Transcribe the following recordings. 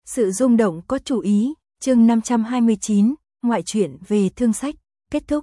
Sự rung động có chủ ý, chương 529, ngoại truyện về Thương Sách, kết thúc.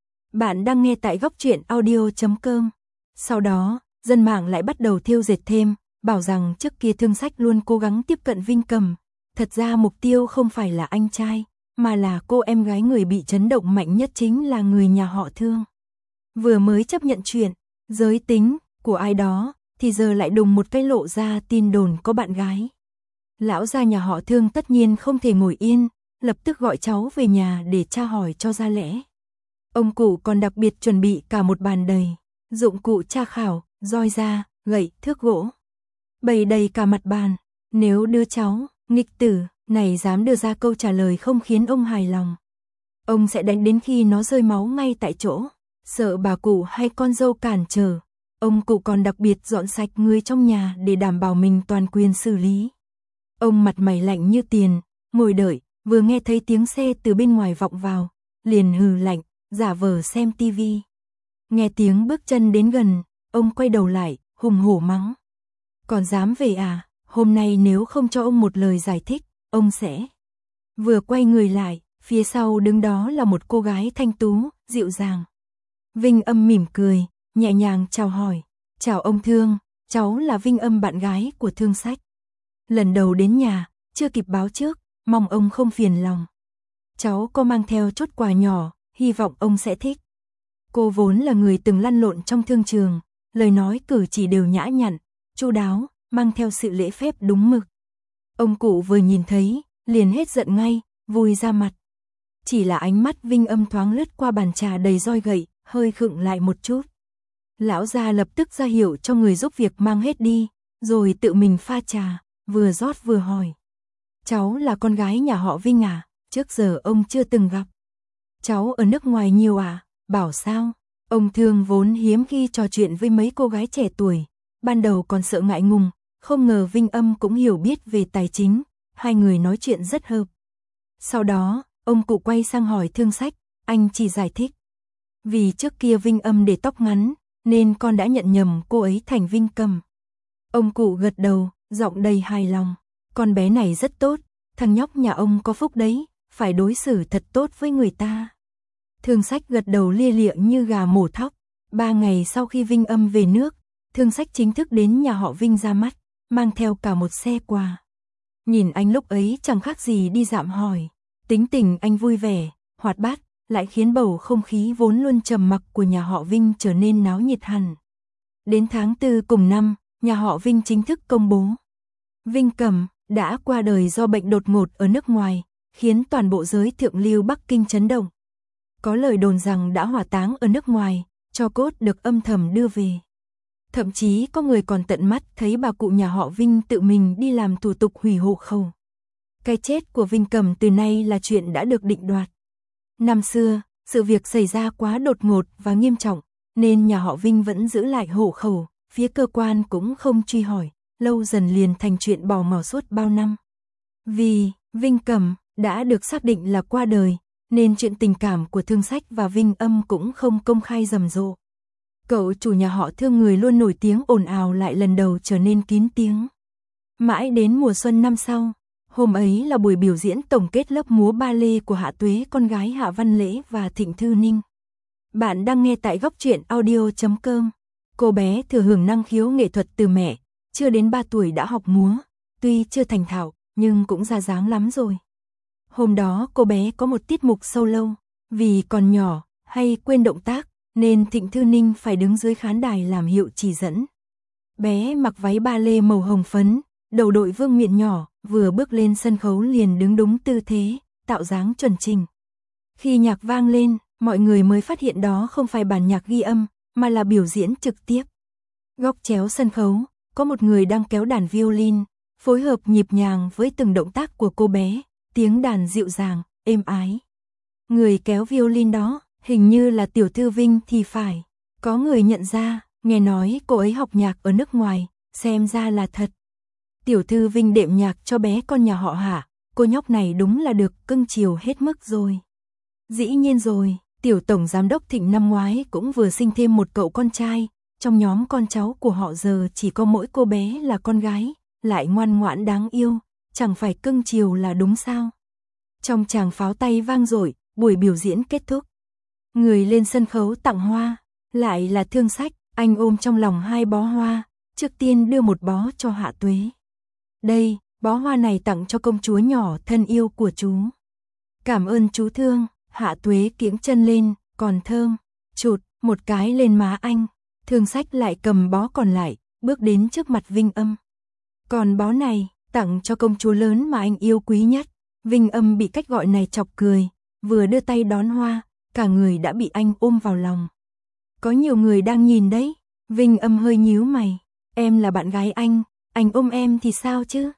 Bạn đang nghe tại góc truyện audio.com. Sau đó, dân mạng lại bắt đầu thêu dệt thêm, bảo rằng trước kia Thương Sách luôn cố gắng tiếp cận Vinh Cầm. Thật ra mục tiêu không phải là anh trai, mà là cô em gái người bị chấn động mạnh nhất chính là người nhà họ Thương. Vừa mới chấp nhận chuyện, giới tính của ai đó, thì giờ lại đùng một cái lộ ra tin đồn có bạn gái. Lão gia nhà họ Thương tất nhiên không thể ngồi yên, lập tức gọi cháu về nhà để tra hỏi cho ra lẽ. Ông cụ còn đặc biệt chuẩn bị cả một bàn đầy dụng cụ tra khảo, roi da, gậy, thước gỗ. Bày đầy cả mặt bàn, nếu đứa cháu nghịch tử này dám đưa ra câu trả lời không khiến ông hài lòng, ông sẽ đánh đến khi nó rơi máu ngay tại chỗ. Sợ bà cụ hay con dâu cản trở, ông cụ còn đặc biệt dọn sạch người trong nhà để đảm bảo mình toàn quyền xử lý. Ông mặt mày lạnh như tiền, ngồi đợi, vừa nghe thấy tiếng xe từ bên ngoài vọng vào, liền hừ lạnh, giả vờ xem tivi. Nghe tiếng bước chân đến gần, ông quay đầu lại, hùng hổ mắng. Còn dám về à, hôm nay nếu không cho ông một lời giải thích, ông sẽ... Vừa quay người lại, phía sau đứng đó là một cô gái thanh tú, dịu dàng. Vinh Âm mỉm cười, nhẹ nhàng chào hỏi. Chào ông Thương, cháu là Vinh Âm bạn gái của Thương Sách. Lần đầu đến nhà, chưa kịp báo trước, mong ông không phiền lòng. Cháu có mang theo chút quà nhỏ, hy vọng ông sẽ thích. Cô vốn là người từng lăn lộn trong thương trường, lời nói cử chỉ đều nhã nhặn, chu đáo, mang theo sự lễ phép đúng mực. Ông cụ vừa nhìn thấy, liền hết giận ngay, vui ra mặt. Chỉ là ánh mắt Vinh Âm thoáng lướt qua bàn trà đầy roi gậy, hơi khựng lại một chút. Lão gia lập tức ra hiệu cho người giúp việc mang hết đi, rồi tự mình pha trà, vừa rót vừa hỏi. Cháu là con gái nhà họ Vinh à, trước giờ ông chưa từng gặp. Cháu ở nước ngoài nhiều à, bảo sao. Ông Thương vốn hiếm khi trò chuyện với mấy cô gái trẻ tuổi, ban đầu còn sợ ngại ngùng, không ngờ Vinh Âm cũng hiểu biết về tài chính, hai người nói chuyện rất hợp. Sau đó, ông cụ quay sang hỏi Thương Sách, anh chỉ giải thích. Vì trước kia Vinh Âm để tóc ngắn, nên con đã nhận nhầm cô ấy thành Vinh Cầm. Ông cụ gật đầu, giọng đầy hài lòng. Con bé này rất tốt, thằng nhóc nhà ông có phúc đấy, phải đối xử thật tốt với người ta. Thương Sách gật đầu lia lịa như gà mổ thóc. 3 ngày sau khi Vinh Âm về nước, Thương Sách chính thức đến nhà họ Vinh ra mắt, mang theo cả một xe quà. Nhìn anh lúc ấy chẳng khác gì đi dạm hỏi. Tính tình anh vui vẻ, hoạt bát, lại khiến bầu không khí vốn luôn trầm mặc của nhà họ Vinh trở nên náo nhiệt hẳn. Đến tháng 4 cùng năm, nhà họ Vinh chính thức công bố. Vinh Cầm đã qua đời do bệnh đột ngột ở nước ngoài, khiến toàn bộ giới thượng lưu Bắc Kinh chấn động. Có lời đồn rằng đã hỏa táng ở nước ngoài, tro cốt được âm thầm đưa về. Thậm chí có người còn tận mắt thấy bà cụ nhà họ Vinh tự mình đi làm thủ tục hủy hộ khẩu. Cái chết của Vinh Cầm từ nay là chuyện đã được định đoạt. Năm xưa, sự việc xảy ra quá đột ngột và nghiêm trọng, nên nhà họ Vinh vẫn giữ lại hộ khẩu, phía cơ quan cũng không truy hỏi, lâu dần liền thành chuyện bò mò suốt bao năm. Vì Vinh Cầm đã được xác định là qua đời, nên chuyện tình cảm của Thương Sách và Vinh Âm cũng không công khai rầm rộ. Cậu chủ nhà họ Thương người luôn nổi tiếng ồn ào lại lần đầu trở nên kín tiếng. Mãi đến mùa xuân năm sau, hôm ấy là buổi biểu diễn tổng kết lớp múa ba lê của Hạ Tuế, con gái Hạ Văn Lễ và Thịnh Thư Ninh. Bạn đang nghe tại góc truyện audio.com. Cô bé thừa hưởng năng khiếu nghệ thuật từ mẹ, chưa đến 3 tuổi đã học múa, tuy chưa thành thạo, nhưng cũng ra dáng lắm rồi. Hôm đó cô bé có một tiết mục solo, vì còn nhỏ, hay quên động tác, nên Thịnh Thư Ninh phải đứng dưới khán đài làm hiệu chỉ dẫn. Bé mặc váy ba lê màu hồng phấn, đầu đội vương miện nhỏ, vừa bước lên sân khấu liền đứng đúng tư thế, tạo dáng chuẩn chỉnh. Khi nhạc vang lên, mọi người mới phát hiện đó không phải bản nhạc ghi âm, mà là biểu diễn trực tiếp. Góc chéo sân khấu, có một người đang kéo đàn violin, phối hợp nhịp nhàng với từng động tác của cô bé, tiếng đàn dịu dàng, êm ái. Người kéo violin đó, hình như là Tiểu Thư Vinh thì phải. Có người nhận ra, nghe nói cô ấy học nhạc ở nước ngoài, xem ra là thật. Tiểu Thư Vinh đệm nhạc cho bé con nhà họ Hạ, cô nhóc này đúng là được cưng chiều hết mức rồi. Dĩ nhiên rồi, Tiểu Tổng Giám đốc Thịnh năm ngoái cũng vừa sinh thêm một cậu con trai, trong nhóm con cháu của họ giờ chỉ có mỗi cô bé là con gái, lại ngoan ngoãn đáng yêu, chẳng phải cưng chiều là đúng sao? Trong tràng pháo tay vang dội, buổi biểu diễn kết thúc. Người lên sân khấu tặng hoa, lại là Thương Sách, anh ôm trong lòng 2 bó hoa, trước tiên đưa một bó cho Hạ Tuế. Đây, bó hoa này tặng cho công chúa nhỏ thân yêu của chú. Cảm ơn chú Thương, Hạ Tuế kiễng chân lên, còn thơm, chụt một cái lên má anh. Thương Sách lại cầm bó còn lại, bước đến trước mặt Vinh Âm. Còn bó này, tặng cho công chúa lớn mà anh yêu quý nhất. Vinh Âm bị cách gọi này chọc cười, vừa đưa tay đón hoa, cả người đã bị anh ôm vào lòng. Có nhiều người đang nhìn đấy. Vinh Âm hơi nhíu mày, em là bạn gái anh ôm em thì sao chứ?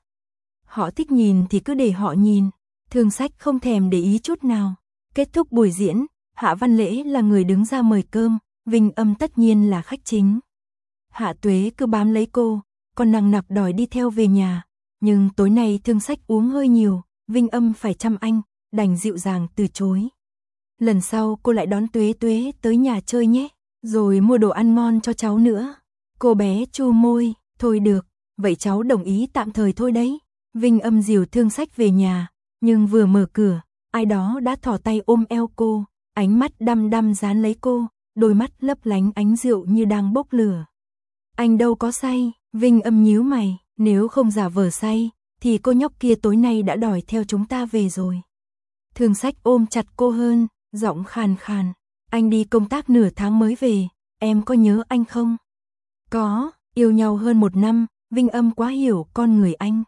Họ thích nhìn thì cứ để họ nhìn. Thương Sách không thèm để ý chút nào. Kết thúc buổi diễn, Hạ Văn Lễ là người đứng ra mời cơm, Vinh Âm tất nhiên là khách chính. Hạ Tuế cứ bám lấy cô, còn nằng nặc đòi đi theo về nhà. Nhưng tối nay Thương Sách uống hơi nhiều, Vinh Âm phải chăm anh, đành dịu dàng từ chối. Lần sau cô lại đón Tuế Tuế tới nhà chơi nhé, rồi mua đồ ăn ngon cho cháu nữa. Cô bé chu môi, thôi được, vậy cháu đồng ý tạm thời thôi đấy. Vinh Âm dìu Thương Sách về nhà, nhưng vừa mở cửa, ai đó đã thò tay ôm eo cô, ánh mắt đăm đăm dán lấy cô, đôi mắt lấp lánh ánh rượu như đang bốc lửa. Anh đâu có say, Vinh Âm nhíu mày, nếu không giả vờ say, thì cô nhóc kia tối nay đã đòi theo chúng ta về rồi. Thương Sách ôm chặt cô hơn, giọng khàn khàn, anh đi công tác nửa tháng mới về, em có nhớ anh không? Có, yêu nhau hơn 1 năm, Vinh Âm quá hiểu con người anh.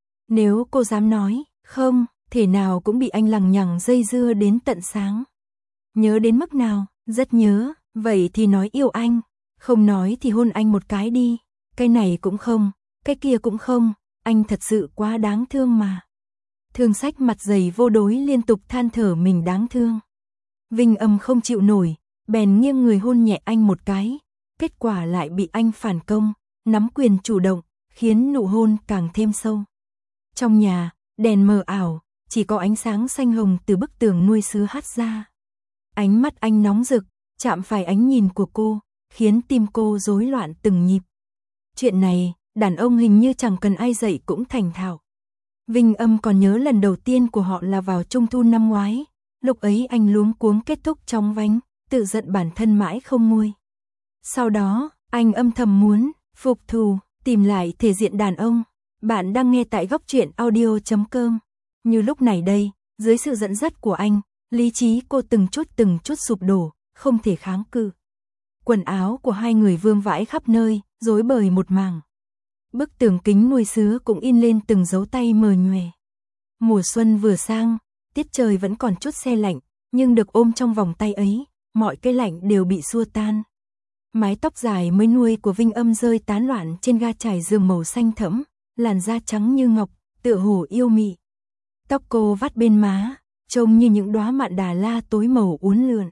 Nếu cô dám nói, không, thể nào cũng bị anh lằng nhằng dây dưa đến tận sáng. Nhớ đến mức nào? Rất nhớ, vậy thì nói yêu anh, không nói thì hôn anh một cái đi, cái này cũng không, cái kia cũng không, anh thật sự quá đáng thương mà. Thương Sách mặt dày vô đối liên tục than thở mình đáng thương. Vinh Âm không chịu nổi, bèn nghiêng người hôn nhẹ anh một cái, kết quả lại bị anh phản công, nắm quyền chủ động, khiến nụ hôn càng thêm sâu. Trong nhà, đèn mờ ảo, chỉ có ánh sáng xanh hồng từ bức tường nuôi sứa hắt ra. Ánh mắt anh nóng rực, chạm phải ánh nhìn của cô, khiến tim cô rối loạn từng nhịp. Chuyện này, đàn ông hình như chẳng cần ai dạy cũng thành thạo. Vinh Âm còn nhớ lần đầu tiên của họ là vào Trung thu năm ngoái, lúc ấy anh luống cuống kết thúc chóng vánh, tự giận bản thân mãi không nguôi. Sau đó, anh âm thầm muốn phục thù, tìm lại thể diện đàn ông. Bạn đang nghe tại Góc Truyện Audio.com. Như lúc này đây, dưới sự dẫn dắt của anh, lý trí cô từng chút sụp đổ, không thể kháng cự. Quần áo của hai người vương vãi khắp nơi, rối bời một mảng. Bức tường kính nuôi sứa cũng in lên từng dấu tay mờ nhòe. Mùa xuân vừa sang, tiết trời vẫn còn chút se lạnh, nhưng được ôm trong vòng tay ấy, mọi cái lạnh đều bị xua tan. Mái tóc dài mới nuôi của Vinh Âm rơi tán loạn trên ga trải giường màu xanh thẫm, làn da trắng như ngọc, tựa hồ yêu mị. Tóc cô vắt bên má, trông như những đóa mạn đà la tối màu uốn lượn.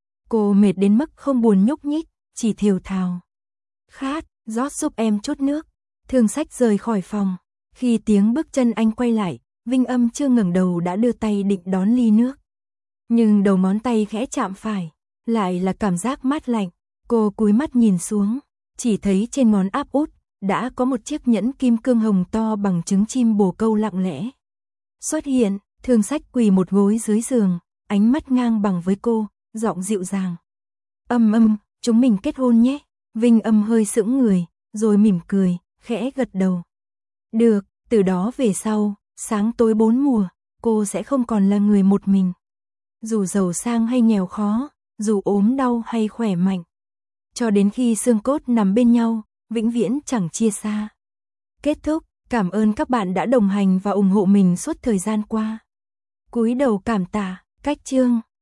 Cô mệt đến mức không buồn nhúc nhích, chỉ thều thào. Khát, rót giúp em chút nước. Thương Sách rời khỏi phòng. Khi tiếng bước chân anh quay lại, Vinh Âm chưa ngẩng đầu đã đưa tay định đón ly nước. Nhưng đầu ngón tay khẽ chạm phải, lại là cảm giác mát lạnh. Cô cúi mắt nhìn xuống, chỉ thấy trên ngón áp út đã có một chiếc nhẫn kim cương hồng to bằng trứng chim bồ câu lặng lẽ xuất hiện. Thương Sách quỳ một gối dưới giường, ánh mắt ngang bằng với cô, giọng dịu dàng. Âm, chúng mình kết hôn nhé. Vinh Âm hơi sững người, rồi mỉm cười, khẽ gật đầu. Được, từ đó về sau, sáng tối 4 mùa, cô sẽ không còn là người một mình. Dù giàu sang hay nghèo khó, dù ốm đau hay khỏe mạnh, cho đến khi xương cốt nằm bên nhau, vĩnh viễn chẳng chia xa. Kết thúc, cảm ơn các bạn đã đồng hành và ủng hộ mình suốt thời gian qua. Cúi đầu cảm tạ, cách chương.